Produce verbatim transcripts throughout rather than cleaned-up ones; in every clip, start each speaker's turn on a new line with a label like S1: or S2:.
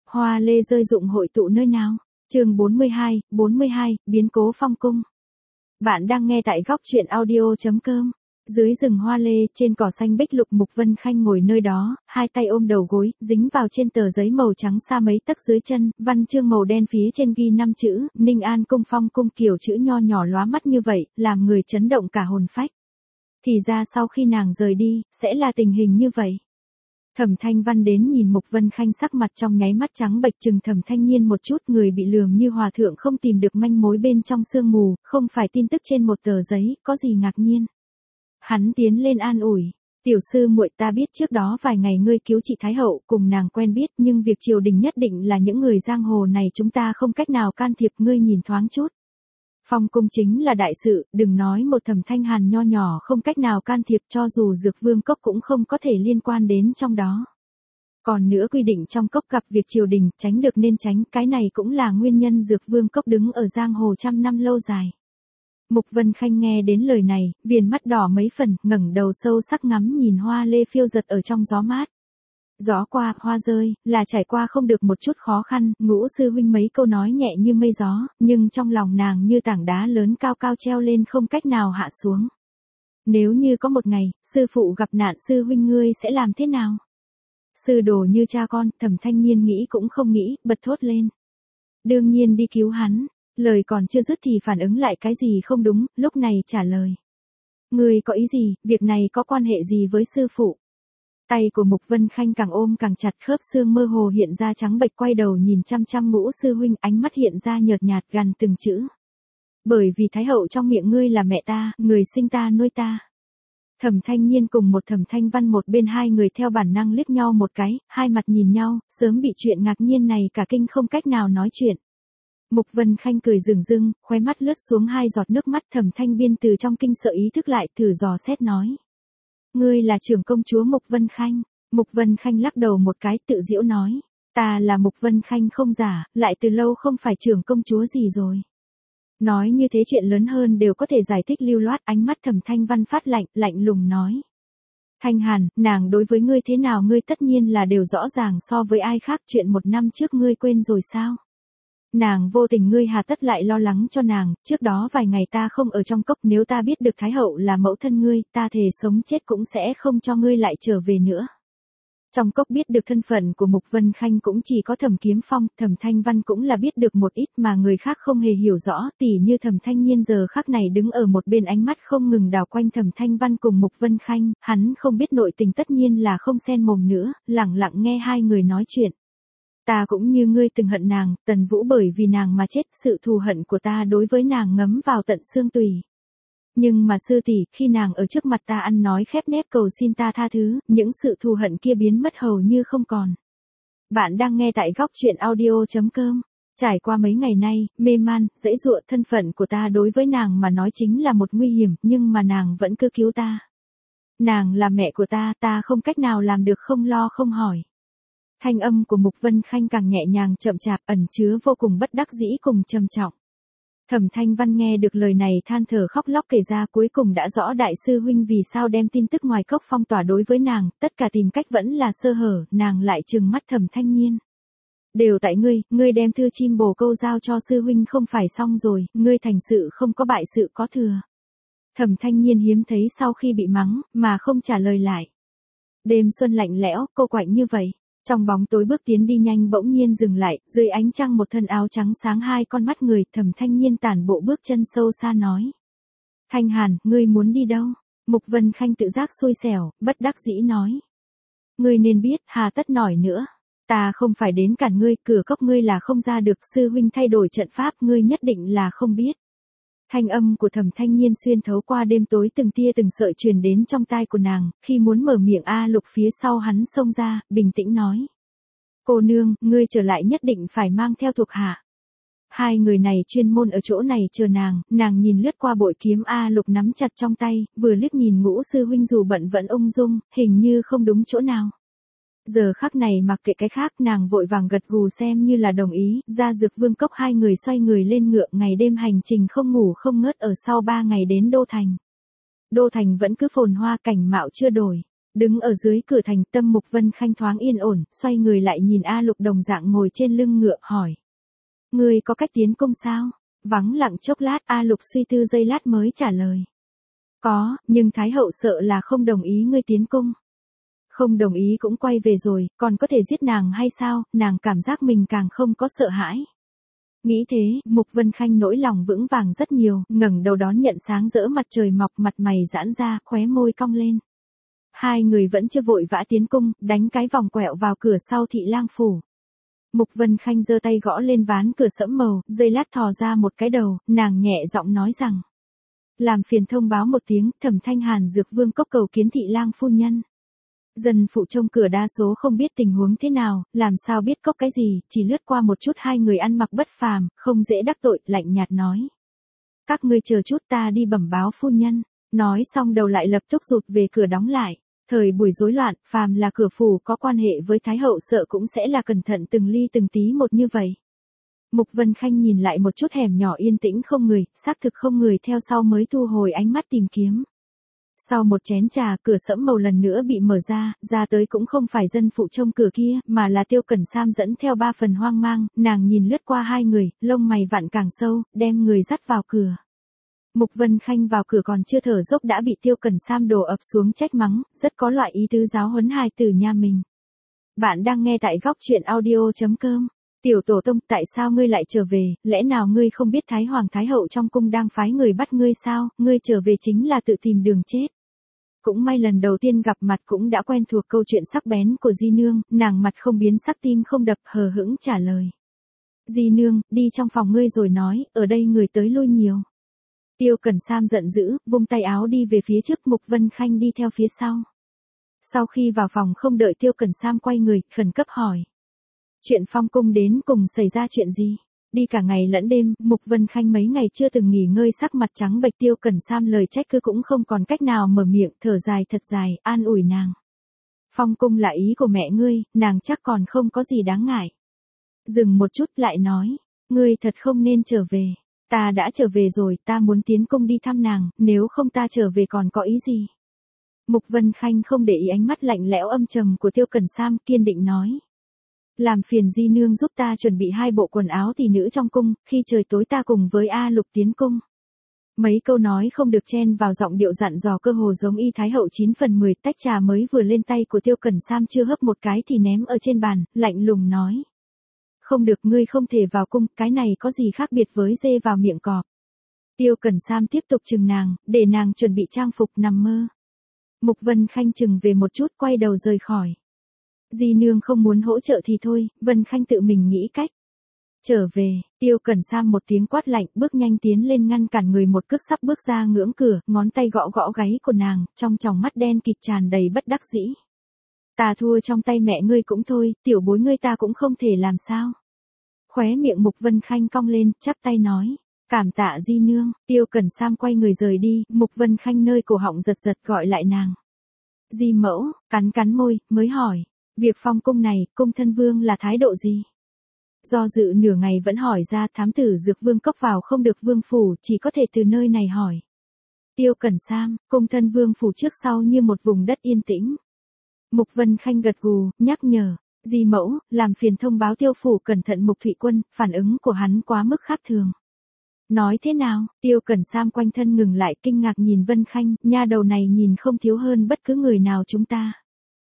S1: Hoa lê rơi rụng hội tụ nơi nào? Chương bốn mươi hai, bốn mươi hai, biến cố Phong cung. Bạn đang nghe tại góc truyện audio chấm com. Dưới rừng hoa lê, trên cỏ xanh bích lục, Mục Vân Khanh ngồi nơi đó, hai tay ôm đầu gối, dính vào trên tờ giấy màu trắng xa mấy tấc dưới chân, văn chương màu đen phía trên ghi năm chữ, Ninh An cung Phong cung, kiểu chữ nho nhỏ lóa mắt như vậy, làm người chấn động cả hồn phách. Thì ra sau khi nàng rời đi, sẽ là tình hình như vậy. Thẩm Thanh Văn đến nhìn Mục Vân Khanh, sắc mặt trong nháy mắt trắng bệch, chừng Thẩm Thanh Nhiên một chút, người bị lườm như hòa thượng không tìm được manh mối bên trong sương mù, không phải tin tức trên một tờ giấy, có gì ngạc nhiên. Hắn tiến lên an ủi, tiểu sư muội, ta biết trước đó vài ngày ngươi cứu chị Thái Hậu, cùng nàng quen biết, nhưng việc triều đình nhất định là những người giang hồ này, chúng ta không cách nào can thiệp, ngươi nhìn thoáng chút. Phong cung chính là đại sự, đừng nói một Thẩm Thanh Hàn nho nhỏ không cách nào can thiệp, cho dù Dược Vương cốc cũng không có thể liên quan đến trong đó. Còn nữa, quy định trong cốc gặp việc triều đình, tránh được nên tránh, cái này cũng là nguyên nhân Dược Vương cốc đứng ở giang hồ trăm năm lâu dài. Mục Vân Khanh nghe đến lời này, viền mắt đỏ mấy phần, ngẩng đầu sâu sắc ngắm nhìn hoa lê phiêu giật ở trong gió mát. Gió qua, hoa rơi, là trải qua không được một chút khó khăn, Ngũ sư huynh mấy câu nói nhẹ như mây gió, nhưng trong lòng nàng như tảng đá lớn cao cao treo lên, không cách nào hạ xuống. Nếu như có một ngày, sư phụ gặp nạn, sư huynh ngươi sẽ làm thế nào? Sư đồ như cha con, Thẩm Thanh Nhiên nghĩ cũng không nghĩ, bật thốt lên. Đương nhiên đi cứu hắn. Lời còn chưa dứt thì phản ứng lại cái gì không đúng, lúc này trả lời. Ngươi có ý gì, việc này có quan hệ gì với sư phụ? Tay của Mục Vân Khanh càng ôm càng chặt, khớp xương mơ hồ hiện ra trắng bệch, quay đầu nhìn chăm chăm Ngũ sư huynh, ánh mắt hiện ra nhợt nhạt, gằn từng chữ. Bởi vì Thái Hậu trong miệng ngươi là mẹ ta, người sinh ta nuôi ta. Thẩm Thanh Nhiên cùng một Thẩm Thanh Văn một bên, hai người theo bản năng liếc nhau một cái, hai mặt nhìn nhau, sớm bị chuyện ngạc nhiên này cả kinh, không cách nào nói chuyện. Mục Vân Khanh cười rừng rưng, khóe mắt lướt xuống hai giọt nước mắt. Thẩm Thanh Biên từ trong kinh sợ ý thức lại, thử dò xét nói. Ngươi là trưởng công chúa Mục Vân Khanh. Mục Vân Khanh lắc đầu một cái, tự giễu nói. Ta là Mục Vân Khanh không giả, lại từ lâu không phải trưởng công chúa gì rồi. Nói như thế chuyện lớn hơn đều có thể giải thích lưu loát. Ánh mắt Thẩm Thanh Văn phát lạnh, lạnh lùng nói. Thanh Hàn, nàng đối với ngươi thế nào ngươi tất nhiên là đều rõ ràng so với ai khác, chuyện một năm trước ngươi quên rồi sao? Nàng vô tình, ngươi hà tất lại lo lắng cho nàng, trước đó vài ngày ta không ở trong cốc, nếu ta biết được Thái Hậu là mẫu thân ngươi, ta thề sống chết cũng sẽ không cho ngươi lại trở về nữa. Trong cốc biết được thân phận của Mục Vân Khanh cũng chỉ có Thẩm Kiếm Phong, Thẩm Thanh Văn cũng là biết được một ít mà người khác không hề hiểu rõ, tỉ như Thẩm Thanh Nhiên giờ khắc này đứng ở một bên, ánh mắt không ngừng đảo quanh Thẩm Thanh Văn cùng Mục Vân Khanh, hắn không biết nội tình tất nhiên là không xen mồm nữa, lặng lặng nghe hai người nói chuyện. Ta cũng như ngươi từng hận nàng, Tần Vũ bởi vì nàng mà chết, sự thù hận của ta đối với nàng ngấm vào tận xương tủy. Nhưng mà sư tỷ, khi nàng ở trước mặt ta ăn nói khép nép cầu xin ta tha thứ, những sự thù hận kia biến mất hầu như không còn. Bạn đang nghe tại góc truyện audio chấm com. Trải qua mấy ngày nay, mê man, dãy dụa, thân phận của ta đối với nàng mà nói chính là một nguy hiểm, nhưng mà nàng vẫn cứ cứu ta. Nàng là mẹ của ta, ta không cách nào làm được không lo không hỏi. Thanh âm của Mục Vân Khanh càng nhẹ nhàng chậm chạp, ẩn chứa vô cùng bất đắc dĩ cùng trầm trọng. Thẩm Thanh Văn nghe được lời này than thở khóc lóc kể ra, cuối cùng đã rõ đại sư huynh vì sao đem tin tức ngoài cốc phong tỏa đối với nàng, tất cả tìm cách vẫn là sơ hở, nàng lại trừng mắt Thẩm Thanh Nhiên. Đều tại ngươi, ngươi đem thư chim bồ câu giao cho sư huynh không phải xong rồi, ngươi thành sự không có bại sự có thừa. Thẩm Thanh Nhiên hiếm thấy sau khi bị mắng, mà không trả lời lại. Đêm xuân lạnh lẽo, cô quạnh như vậy. Trong bóng tối bước tiến đi nhanh bỗng nhiên dừng lại, dưới ánh trăng một thân áo trắng sáng, hai con mắt người, Thẩm Thanh Nhiên tản bộ bước chân sâu xa nói. Thanh Hàn, ngươi muốn đi đâu? Mục Vân Khanh tự giác xui xẻo, bất đắc dĩ nói. Ngươi nên biết, hà tất nổi nữa. Ta không phải đến cản ngươi, cửa cốc ngươi là không ra được, sư huynh thay đổi trận pháp, ngươi nhất định là không biết. Thanh âm của Thẩm Thanh Nhiên xuyên thấu qua đêm tối, từng tia từng sợi truyền đến trong tai của nàng, khi muốn mở miệng A Lục phía sau hắn xông ra, bình tĩnh nói. Cô nương, ngươi trở lại nhất định phải mang theo thuộc hạ. Hai người này chuyên môn ở chỗ này chờ nàng, nàng nhìn lướt qua bội kiếm A Lục nắm chặt trong tay, vừa liếc nhìn Ngũ sư huynh dù bận vẫn ung dung, hình như không đúng chỗ nào. Giờ khắc này mặc kệ cái khác, nàng vội vàng gật gù xem như là đồng ý, ra Dược Vương cốc, hai người xoay người lên ngựa, ngày đêm hành trình không ngủ không ngớt, ở sau ba ngày đến Đô Thành. Đô Thành vẫn cứ phồn hoa, cảnh mạo chưa đổi. Đứng ở dưới cửa thành, tâm Mục Vân Khanh thoáng yên ổn, xoay người lại nhìn A Lục đồng dạng ngồi trên lưng ngựa, hỏi. Ngươi có cách tiến cung sao? Vắng lặng chốc lát, A Lục suy tư giây lát mới trả lời. Có, nhưng Thái hậu sợ là không đồng ý ngươi tiến cung. Không đồng ý cũng quay về rồi, còn có thể giết nàng hay sao? Nàng cảm giác mình càng không có sợ hãi. Nghĩ thế, Mục Vân Khanh nỗi lòng vững vàng rất nhiều, ngẩng đầu đón nhận sáng rỡ mặt trời mọc, mặt mày giãn ra, khóe môi cong lên. Hai người vẫn chưa vội vã tiến cung, đánh cái vòng quẹo vào cửa sau thị lang phủ. Mục Vân Khanh giơ tay gõ lên ván cửa sẫm màu, giây lát thò ra một cái đầu, nàng nhẹ giọng nói rằng. Làm phiền thông báo một tiếng, Thẩm Thanh Hàn Dược Vương cốc cầu kiến thị lang phu nhân. Dân phụ trông cửa đa số không biết tình huống thế nào, làm sao biết cốc cái gì, chỉ lướt qua một chút hai người ăn mặc bất phàm, không dễ đắc tội, lạnh nhạt nói. Các ngươi chờ chút ta đi bẩm báo phu nhân, nói xong đầu lại lập tức rụt về cửa đóng lại. Thời buổi rối loạn, phàm là cửa phủ có quan hệ với Thái hậu sợ cũng sẽ là cẩn thận từng ly từng tí một như vậy. Mục Vân Khanh nhìn lại một chút hẻm nhỏ yên tĩnh không người, xác thực không người theo sau mới thu hồi ánh mắt tìm kiếm. Sau một chén trà, cửa sẫm màu lần nữa bị mở ra, ra tới cũng không phải dân phụ trông cửa kia, mà là Tiêu Cẩn Sam dẫn theo ba phần hoang mang, nàng nhìn lướt qua hai người, lông mày vặn càng sâu, đem người dắt vào cửa. Mục Vân Khanh vào cửa còn chưa thở dốc đã bị Tiêu Cẩn Sam đổ ập xuống trách mắng, rất có loại ý tứ giáo huấn hài tử nhà mình. Bạn đang nghe tại góc truyện audio chấm com. Tiểu tổ tông, tại sao ngươi lại trở về, lẽ nào ngươi không biết Thái Hoàng Thái Hậu trong cung đang phái người bắt ngươi sao, ngươi trở về chính là tự tìm đường chết. Cũng may lần đầu tiên gặp mặt cũng đã quen thuộc câu chuyện sắc bén của Di Nương, nàng mặt không biến sắc tim không đập, hờ hững trả lời. Di Nương, đi trong phòng ngươi rồi nói, ở đây người tới lui nhiều. Tiêu Cẩn Sam giận dữ, vung tay áo đi về phía trước, Mục Vân Khanh đi theo phía sau. Sau khi vào phòng không đợi Tiêu Cẩn Sam quay người, khẩn cấp hỏi. Chuyện Phong cung đến cùng xảy ra chuyện gì? Đi cả ngày lẫn đêm, Mục Vân Khanh mấy ngày chưa từng nghỉ ngơi sắc mặt trắng bệch. Tiêu Cẩn Sam lời trách cứ cũng không còn cách nào mở miệng, thở dài thật dài, an ủi nàng. Phong cung là ý của mẹ ngươi, nàng chắc còn không có gì đáng ngại. Dừng một chút lại nói, ngươi thật không nên trở về. Ta đã trở về rồi, ta muốn tiến cung đi thăm nàng, nếu không ta trở về còn có ý gì? Mục Vân Khanh không để ý ánh mắt lạnh lẽo âm trầm của Tiêu Cẩn Sam, kiên định nói. Làm phiền Di Nương giúp ta chuẩn bị hai bộ quần áo tỷ nữ trong cung, khi trời tối ta cùng với A Lục tiến cung. Mấy câu nói không được chen vào giọng điệu dặn dò cơ hồ giống y Thái hậu chín phần mười, tách trà mới vừa lên tay của Tiêu Cẩn Sam chưa hấp một cái thì ném ở trên bàn, lạnh lùng nói. Không được, ngươi không thể vào cung, cái này có gì khác biệt với dê vào miệng cọp. Tiêu Cẩn Sam tiếp tục chừng nàng, để nàng chuẩn bị trang phục nằm mơ. Mục Vân Khanh chừng về một chút quay đầu rời khỏi. Di Nương không muốn hỗ trợ thì thôi, Vân Khanh tự mình nghĩ cách. Trở về, Tiêu Cẩn Sam một tiếng quát lạnh, bước nhanh tiến lên ngăn cản người một cước sắp bước ra ngưỡng cửa, ngón tay gõ gõ gáy của nàng, trong tròng mắt đen kịt tràn đầy bất đắc dĩ. Ta thua trong tay mẹ ngươi cũng thôi, tiểu bối ngươi ta cũng không thể làm sao. Khóe miệng Mục Vân Khanh cong lên, chắp tay nói. Cảm tạ Di Nương. Tiêu Cẩn Sam quay người rời đi, Mục Vân Khanh nơi cổ họng giật giật gọi lại nàng. Di mẫu, cắn cắn môi, mới hỏi. Việc phong cung này, cung thân vương là thái độ gì? Do dự nửa ngày vẫn hỏi ra, thám tử Dược Vương cốc vào không được vương phủ, chỉ có thể từ nơi này hỏi. Tiêu Cẩn Sam, cung thân vương phủ trước sau như một vùng đất yên tĩnh. Mục Vân Khanh gật gù, nhắc nhở. Di mẫu, làm phiền thông báo Tiêu phủ cẩn thận Mục Thụy Quân, phản ứng của hắn quá mức khác thường. Nói thế nào? Tiêu Cẩn Sam quanh thân ngừng lại, kinh ngạc nhìn Vân Khanh, nha đầu này nhìn không thiếu hơn bất cứ người nào chúng ta.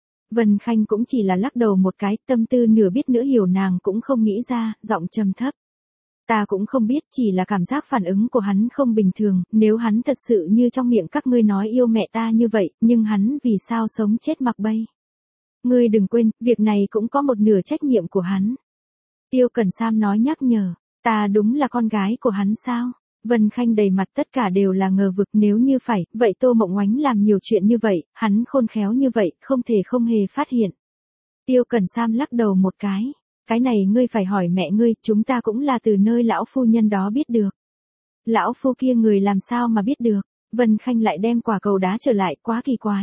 S1: Vân Khanh cũng chỉ là lắc đầu một cái, tâm tư nửa biết nửa hiểu nàng cũng không nghĩ ra, giọng trầm thấp. Ta cũng không biết, chỉ là cảm giác phản ứng của hắn không bình thường, nếu hắn thật sự như trong miệng các ngươi nói yêu mẹ ta như vậy, nhưng hắn vì sao sống chết mặc bay? Ngươi đừng quên, việc này cũng có một nửa trách nhiệm của hắn. Tiêu Cẩn Sam nói nhắc nhở, ta đúng là con gái của hắn sao? Vân Khanh đầy mặt tất cả đều là ngờ vực, nếu như phải, vậy Tô Mộng Oánh làm nhiều chuyện như vậy, hắn khôn khéo như vậy, không thể không hề phát hiện. Tiêu Cẩn Sam lắc đầu một cái, cái này ngươi phải hỏi mẹ ngươi, chúng ta cũng là từ nơi lão phu nhân đó biết được. Lão phu kia người làm sao mà biết được? Vân Khanh lại đem quả cầu đá trở lại, quá kỳ quái.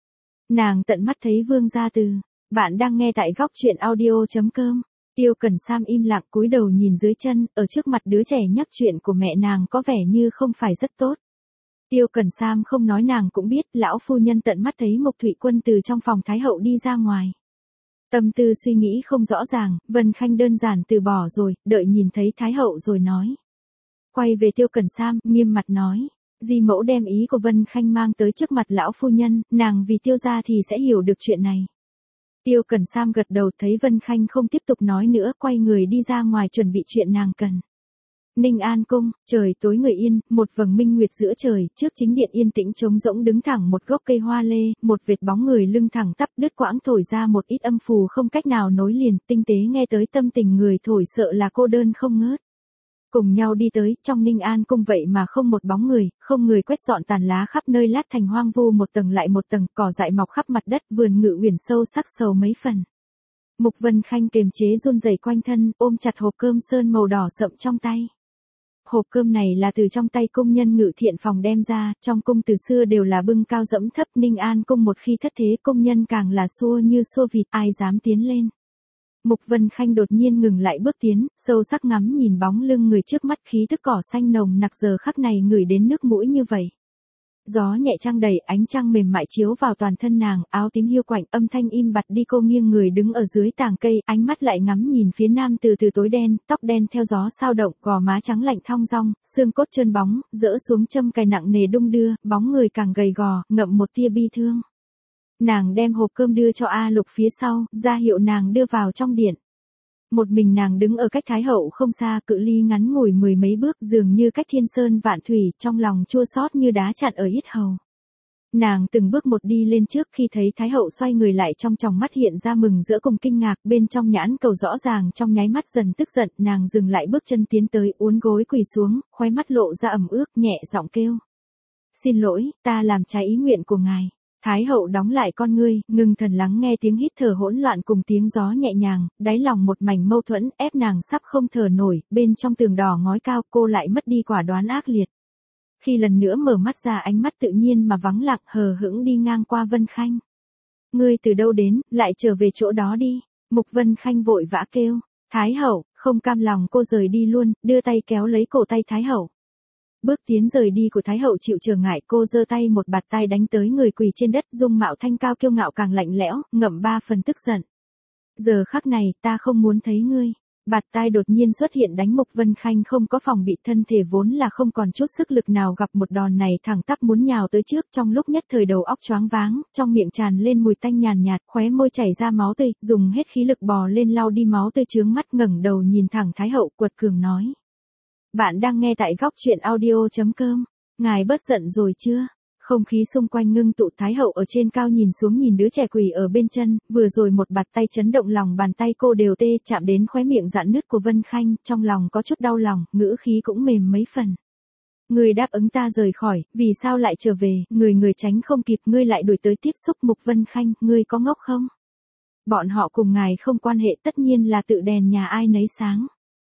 S1: Nàng tận mắt thấy Vương Gia Từ. Bạn đang nghe tại góc truyện audio chấm com. Tiêu Cẩn Sam im lặng cúi đầu nhìn dưới chân, ở trước mặt đứa trẻ nhắc chuyện của mẹ nàng có vẻ như không phải rất tốt. Tiêu Cẩn Sam không nói nàng cũng biết, lão phu nhân tận mắt thấy Mục Thụy Quân từ trong phòng Thái hậu đi ra ngoài. Tâm tư suy nghĩ không rõ ràng, Vân Khanh đơn giản từ bỏ rồi, đợi nhìn thấy Thái hậu rồi nói. Quay về Tiêu Cẩn Sam, nghiêm mặt nói. Di mẫu đem ý của Vân Khanh mang tới trước mặt lão phu nhân, nàng vì Tiêu gia thì sẽ hiểu được chuyện này. Tiêu Cẩn Sam gật đầu, thấy Vân Khanh không tiếp tục nói nữa, quay người đi ra ngoài chuẩn bị chuyện nàng cần. Ninh An Cung, trời tối người yên, một vầng minh nguyệt giữa trời, trước chính điện yên tĩnh trống rỗng đứng thẳng một gốc cây hoa lê, một vệt bóng người lưng thẳng tắp đứt quãng thổi ra một ít âm phù không cách nào nối liền, tinh tế nghe tới tâm tình người thổi sợ là cô đơn không ngớt. Cùng nhau đi tới, trong Ninh An Cung vậy mà không một bóng người, không người quét dọn tàn lá khắp nơi lát thành hoang vu một tầng lại một tầng, cỏ dại mọc khắp mặt đất, vườn ngự uyển sâu sắc sầu mấy phần. Mục Vân Khanh kiềm chế run rẩy quanh thân, ôm chặt hộp cơm sơn màu đỏ sậm trong tay. Hộp cơm này là từ trong tay công nhân ngự thiện phòng đem ra, trong cung từ xưa đều là bưng cao dẫm thấp, Ninh An Cung một khi thất thế công nhân càng là xua như xua vịt, ai dám tiến lên. Mục Vân Khanh đột nhiên ngừng lại bước tiến, sâu sắc ngắm nhìn bóng lưng người trước mắt, khí tức cỏ xanh nồng nặc giờ khắc này ngửi đến nước mũi như vậy. Gió nhẹ trăng đầy, ánh trăng mềm mại chiếu vào toàn thân nàng, áo tím hiu quạnh, âm thanh im bặt đi, cô nghiêng người đứng ở dưới tàng cây, ánh mắt lại ngắm nhìn phía nam từ từ tối đen, tóc đen theo gió sao động, gò má trắng lạnh thong dong, xương cốt trơn bóng, dỡ xuống châm cài nặng nề đung đưa, bóng người càng gầy gò, ngậm một tia bi thương. Nàng đem hộp cơm đưa cho A Lục phía sau, ra hiệu nàng đưa vào trong điện. Một mình nàng đứng ở cách Thái hậu không xa, cự ly ngắn ngủi mười mấy bước, dường như cách thiên sơn vạn thủy, trong lòng chua xót như đá chặn ở yết hầu. Nàng từng bước một đi lên trước, khi thấy Thái hậu xoay người lại, trong tròng mắt hiện ra mừng rỡ cùng kinh ngạc, bên trong nhãn cầu rõ ràng trong nháy mắt dần tức giận, nàng dừng lại bước chân tiến tới, uốn gối quỳ xuống, khóe mắt lộ ra ẩm ướt, nhẹ giọng kêu. Xin lỗi, ta làm trái ý nguyện của ngài. Thái hậu đóng lại con ngươi, ngưng thần lắng nghe tiếng hít thở hỗn loạn cùng tiếng gió nhẹ nhàng, đáy lòng một mảnh mâu thuẫn, ép nàng sắp không thở nổi, bên trong tường đỏ ngói cao, cô lại mất đi quả đoán ác liệt. Khi lần nữa mở mắt ra, ánh mắt tự nhiên mà vắng lặng, hờ hững đi ngang qua Vân Khanh. Ngươi từ đâu đến, lại trở về chỗ đó đi. Mục Vân Khanh vội vã kêu. Thái hậu, không cam lòng cô rời đi luôn, đưa tay kéo lấy cổ tay Thái hậu. Bước tiến rời đi của Thái hậu chịu trở ngại, cô giơ tay một bạt tay đánh tới người quỳ trên đất, dung mạo thanh cao kiêu ngạo càng lạnh lẽo, ngậm ba phần tức giận. Giờ khắc này, ta không muốn thấy ngươi. Bạt tay đột nhiên xuất hiện đánh Mục Vân Khanh không có phòng bị, thân thể vốn là không còn chút sức lực nào gặp một đòn này thẳng tắp muốn nhào tới trước, trong lúc nhất thời đầu óc choáng váng, trong miệng tràn lên mùi tanh nhàn nhạt, khóe môi chảy ra máu tươi, dùng hết khí lực bò lên lau đi máu tươi chướng mắt, ngẩng đầu nhìn thẳng Thái hậu, quật cường nói. Bạn đang nghe tại góc truyện audio chấm com. Ngài bớt giận rồi chưa? Không khí xung quanh ngưng tụ, Thái hậu ở trên cao nhìn xuống nhìn đứa trẻ quỳ ở bên chân, vừa rồi một bạt tay chấn động lòng bàn tay cô đều tê, chạm đến khóe miệng rạn nứt của Vân Khanh, trong lòng có chút đau lòng, ngữ khí cũng mềm mấy phần. Ngươi đáp ứng ta rời khỏi, vì sao lại trở về, người người tránh không kịp, ngươi lại đuổi tới tiếp xúc Mục Vân Khanh, ngươi có ngốc không? Bọn họ cùng ngài không quan hệ, tất nhiên là tự đèn nhà ai nấy sáng.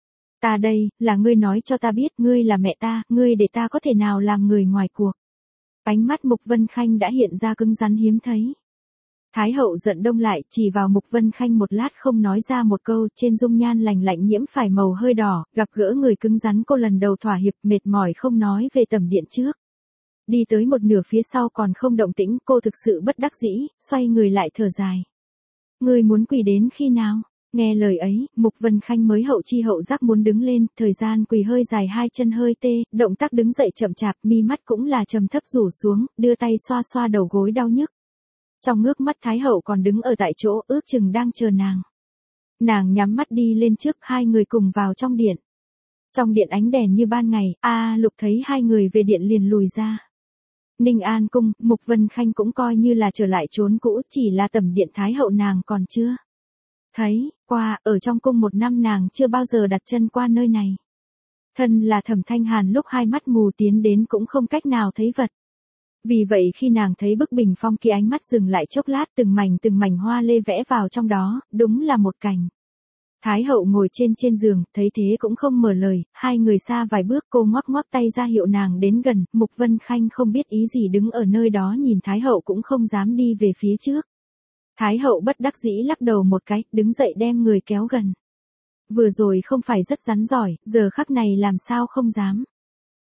S1: Ta đây, là ngươi nói cho ta biết, ngươi là mẹ ta, ngươi để ta có thể nào làm người ngoài cuộc. Ánh mắt Mục Vân Khanh đã hiện ra cứng rắn hiếm thấy. Thái hậu giận đông lại, chỉ vào Mục Vân Khanh một lát không nói ra một câu, trên dung nhan lành lạnh nhiễm phải màu hơi đỏ, gặp gỡ người cứng rắn cô lần đầu thỏa hiệp, mệt mỏi không nói về tầm điện trước. Đi tới một nửa phía sau còn không động tĩnh, cô thực sự bất đắc dĩ, xoay người lại thở dài. Ngươi muốn quỳ đến khi nào? Nghe lời ấy, Mục Vân Khanh mới hậu chi hậu giác muốn đứng lên, thời gian quỳ hơi dài, hai chân hơi tê, động tác đứng dậy chậm chạp, mi mắt cũng là trầm thấp rủ xuống, đưa tay xoa xoa đầu gối đau nhức. Trong ngước mắt Thái hậu còn đứng ở tại chỗ, ước chừng đang chờ nàng. Nàng nhắm mắt đi lên trước, hai người cùng vào trong điện. Trong điện ánh đèn như ban ngày, A Lục thấy hai người về điện liền lùi ra. Ninh An Cung, Mục Vân Khanh cũng coi như là trở lại chốn cũ, chỉ là tầm điện Thái hậu nàng còn chưa thấy qua, ở trong cung một năm nàng chưa bao giờ đặt chân qua nơi này. Thân là Thẩm Thanh Hàn lúc hai mắt mù tiến đến cũng không cách nào thấy vật. Vì vậy khi nàng thấy bức bình phong kia, ánh mắt dừng lại chốc lát, từng mảnh từng mảnh hoa lê vẽ vào trong đó, đúng là một cảnh. Thái hậu ngồi trên trên giường, thấy thế cũng không mở lời, hai người xa vài bước, cô ngoắc ngoắc tay ra hiệu nàng đến gần, Mục Vân Khanh không biết ý gì đứng ở nơi đó nhìn Thái hậu cũng không dám đi về phía trước. Thái hậu bất đắc dĩ lắc đầu một cái, đứng dậy đem người kéo gần. Vừa rồi không phải rất rắn giỏi, giờ khắc này làm sao không dám.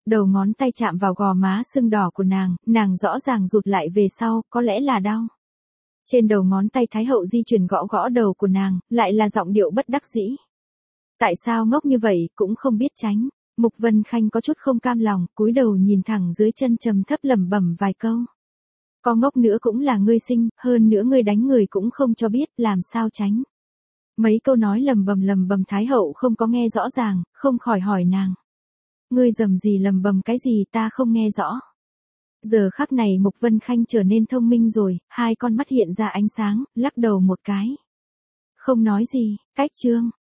S1: Đầu ngón tay chạm vào gò má sưng đỏ của nàng, nàng rõ ràng rụt lại về sau, có lẽ là đau. Trên đầu ngón tay Thái hậu di chuyển gõ gõ đầu của nàng, lại là giọng điệu bất đắc dĩ. Tại sao ngốc như vậy, cũng không biết tránh. Mục Vân Khanh có chút không cam lòng, cúi đầu nhìn thẳng dưới chân trầm thấp lẩm bẩm vài câu. Có ngốc nữa cũng là ngươi sinh, hơn nữa ngươi đánh người cũng không cho biết, làm sao tránh. Mấy câu nói lầm bầm lầm bầm Thái hậu không có nghe rõ ràng, không khỏi hỏi nàng. Ngươi rầm gì lầm bầm cái gì ta không nghe rõ. Giờ khắc này Mục Vân Khanh trở nên thông minh rồi, hai con mắt hiện ra ánh sáng, lắc đầu một cái. Không nói gì, cách chương.